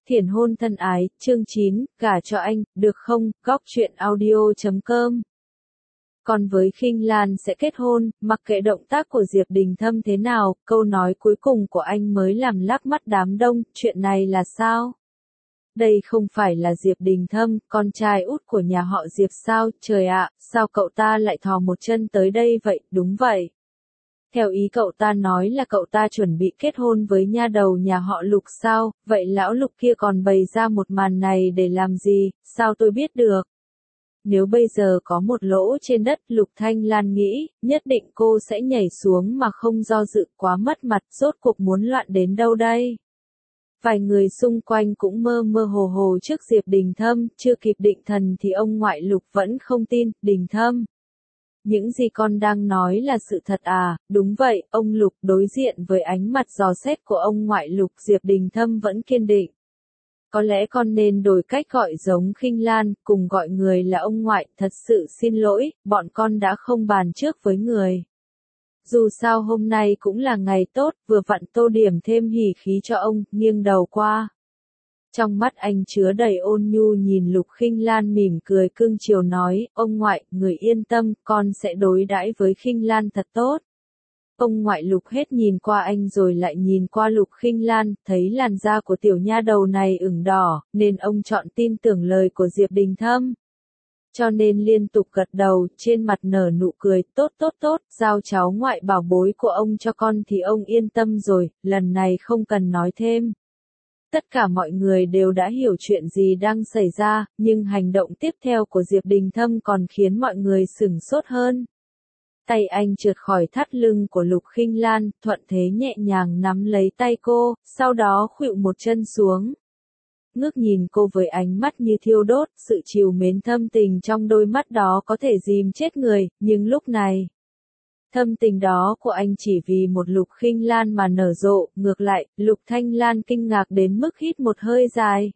Thiển hôn thân ái, chương 9, gả cho anh, được không, góc truyện audio.com. Còn với Khinh Lan sẽ kết hôn, mặc kệ động tác của Diệp Đình Thâm thế nào, câu nói cuối cùng của anh mới làm lắc mắt đám đông, chuyện này là sao? Đây không phải là Diệp Đình Thâm, con trai út của nhà họ Diệp sao, trời ạ, sao cậu ta lại thò một chân tới đây vậy, đúng vậy. Theo ý cậu ta nói là cậu ta chuẩn bị kết hôn với nha đầu nhà họ Lục sao, vậy lão Lục kia còn bày ra một màn này để làm gì, sao tôi biết được. Nếu bây giờ có một lỗ trên đất, Lục Thanh Lan nghĩ, nhất định cô sẽ nhảy xuống mà không do dự, quá mất mặt, rốt cuộc muốn loạn đến đâu đây. Vài người xung quanh cũng mơ mơ hồ hồ trước Diệp Đình Thâm, chưa kịp định thần thì ông ngoại Lục vẫn không tin, Đình Thâm. Những gì con đang nói là sự thật à? Đúng vậy, ông Lục. Đối diện với ánh mặt dò xét của ông ngoại Lục, Diệp Đình Thâm vẫn kiên định. Có lẽ con nên đổi cách gọi giống Khinh Lan, cùng gọi người là ông ngoại, thật sự xin lỗi, bọn con đã không bàn trước với người. Dù sao hôm nay cũng là ngày tốt, vừa vặn tô điểm thêm hỉ khí cho ông, nghiêng đầu qua. Trong mắt anh chứa đầy ôn nhu nhìn Lục Khinh Lan mỉm cười cưng chiều nói, ông ngoại, người yên tâm, con sẽ đối đãi với Khinh Lan thật tốt. Ông ngoại Lục hết nhìn qua anh rồi lại nhìn qua Lục Khinh Lan, thấy làn da của tiểu nha đầu này ửng đỏ, nên ông chọn tin tưởng lời của Diệp Đình Thâm. Cho nên liên tục gật đầu, trên mặt nở nụ cười, tốt tốt tốt, giao cháu ngoại bảo bối của ông cho con thì ông yên tâm rồi, lần này không cần nói thêm. Tất cả mọi người đều đã hiểu chuyện gì đang xảy ra, nhưng hành động tiếp theo của Diệp Đình Thâm còn khiến mọi người sửng sốt hơn. Tay anh trượt khỏi thắt lưng của Lục Khinh Lan, thuận thế nhẹ nhàng nắm lấy tay cô, sau đó khuỵu một chân xuống. Ngước nhìn cô với ánh mắt như thiêu đốt, sự trìu mến thâm tình trong đôi mắt đó có thể dìm chết người, nhưng lúc này, thâm tình đó của anh chỉ vì một Lục Khinh Lan mà nở rộ, ngược lại, Lục Thanh Lan kinh ngạc đến mức hít một hơi dài.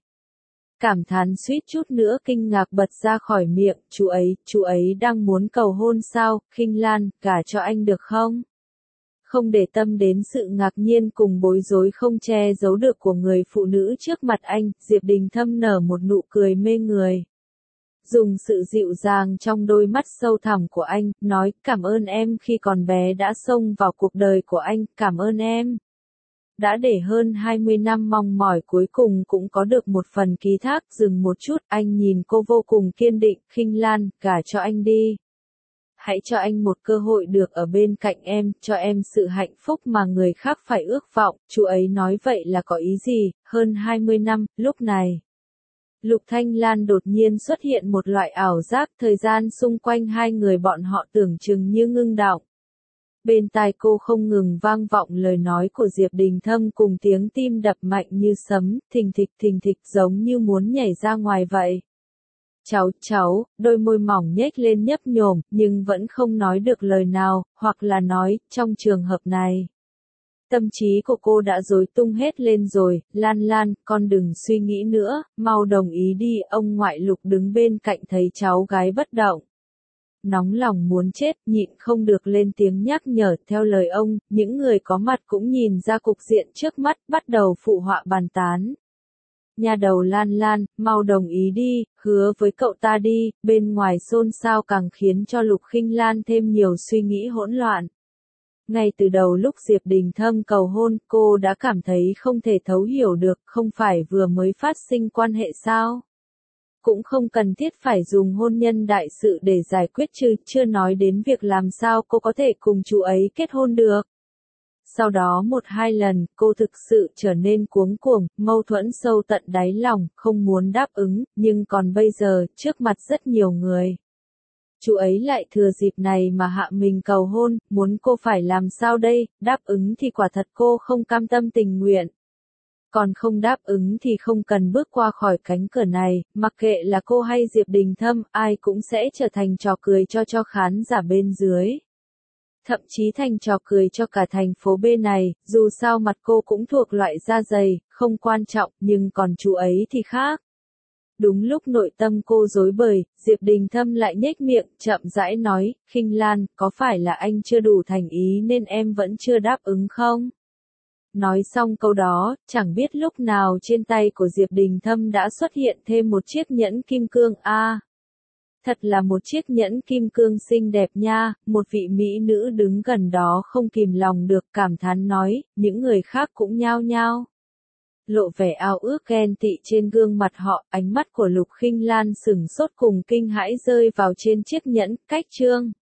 Cảm thán suýt chút nữa kinh ngạc bật ra khỏi miệng, chú ấy đang muốn cầu hôn sao, Khinh Lan, gả cho anh được không? Không để tâm đến sự ngạc nhiên cùng bối rối không che giấu được của người phụ nữ trước mặt anh, Diệp Đình Thâm nở một nụ cười mê người. Dùng sự dịu dàng trong đôi mắt sâu thẳm của anh, nói, cảm ơn em khi còn bé đã xông vào cuộc đời của anh, cảm ơn em. Đã để hơn 20 năm mong mỏi cuối cùng cũng có được một phần ký thác, dừng một chút, anh nhìn cô vô cùng kiên định, Khinh Lan, gả cho anh đi. Hãy cho anh một cơ hội được ở bên cạnh em, cho em sự hạnh phúc mà người khác phải ước vọng, chú ấy nói vậy là có ý gì, hơn 20 năm, lúc này. Lục Thanh Lan đột nhiên xuất hiện một loại ảo giác, thời gian xung quanh hai người bọn họ tưởng chừng như ngưng đọng. Bên tai cô không ngừng vang vọng lời nói của Diệp Đình Thâm cùng tiếng tim đập mạnh như sấm, thình thịch giống như muốn nhảy ra ngoài vậy. Cháu, đôi môi mỏng nhếch lên nhấp nhổm, nhưng vẫn không nói được lời nào, hoặc là nói, trong trường hợp này. Tâm trí của cô đã rối tung hết lên rồi, Lan, con đừng suy nghĩ nữa, mau đồng ý đi, ông ngoại Lục đứng bên cạnh thấy cháu gái bất động. Nóng lòng muốn chết, nhịn không được lên tiếng nhắc nhở, theo lời ông, những người có mặt cũng nhìn ra cục diện trước mắt, bắt đầu phụ họa bàn tán. Nhà đầu Lan, mau đồng ý đi, hứa với cậu ta đi, bên ngoài xôn xao càng khiến cho Lục Khinh Lan thêm nhiều suy nghĩ hỗn loạn. Ngay từ đầu lúc Diệp Đình Thâm cầu hôn, cô đã cảm thấy không thể thấu hiểu được, không phải vừa mới phát sinh quan hệ sao? Cũng không cần thiết phải dùng hôn nhân đại sự để giải quyết chứ, chưa nói đến việc làm sao cô có thể cùng chú ấy kết hôn được. Sau đó một hai lần, cô thực sự trở nên cuống cuồng, mâu thuẫn sâu tận đáy lòng, không muốn đáp ứng, nhưng còn bây giờ, trước mặt rất nhiều người. Chú ấy lại thừa dịp này mà hạ mình cầu hôn, muốn cô phải làm sao đây, đáp ứng thì quả thật cô không cam tâm tình nguyện. Còn không đáp ứng thì không cần bước qua khỏi cánh cửa này, mặc kệ là cô hay Diệp Đình Thâm, ai cũng sẽ trở thành trò cười cho khán giả bên dưới. Thậm chí thành trò cười cho cả thành phố B này, dù sao mặt cô cũng thuộc loại da dày, không quan trọng, nhưng còn chú ấy thì khác. Đúng lúc nội tâm cô rối bời, Diệp Đình Thâm lại nhếch miệng, chậm rãi nói, Khinh Lan, có phải là anh chưa đủ thành ý nên em vẫn chưa đáp ứng không? Nói xong câu đó, chẳng biết lúc nào trên tay của Diệp Đình Thâm đã xuất hiện thêm một chiếc nhẫn kim cương thật là một chiếc nhẫn kim cương xinh đẹp nha, một vị mỹ nữ đứng gần đó không kìm lòng được cảm thán nói, những người khác cũng nhao nhao lộ vẻ ao ước ghen tị trên gương mặt họ, ánh mắt của Lục Khinh Lan sửng sốt cùng kinh hãi rơi vào trên chiếc nhẫn, cách Trương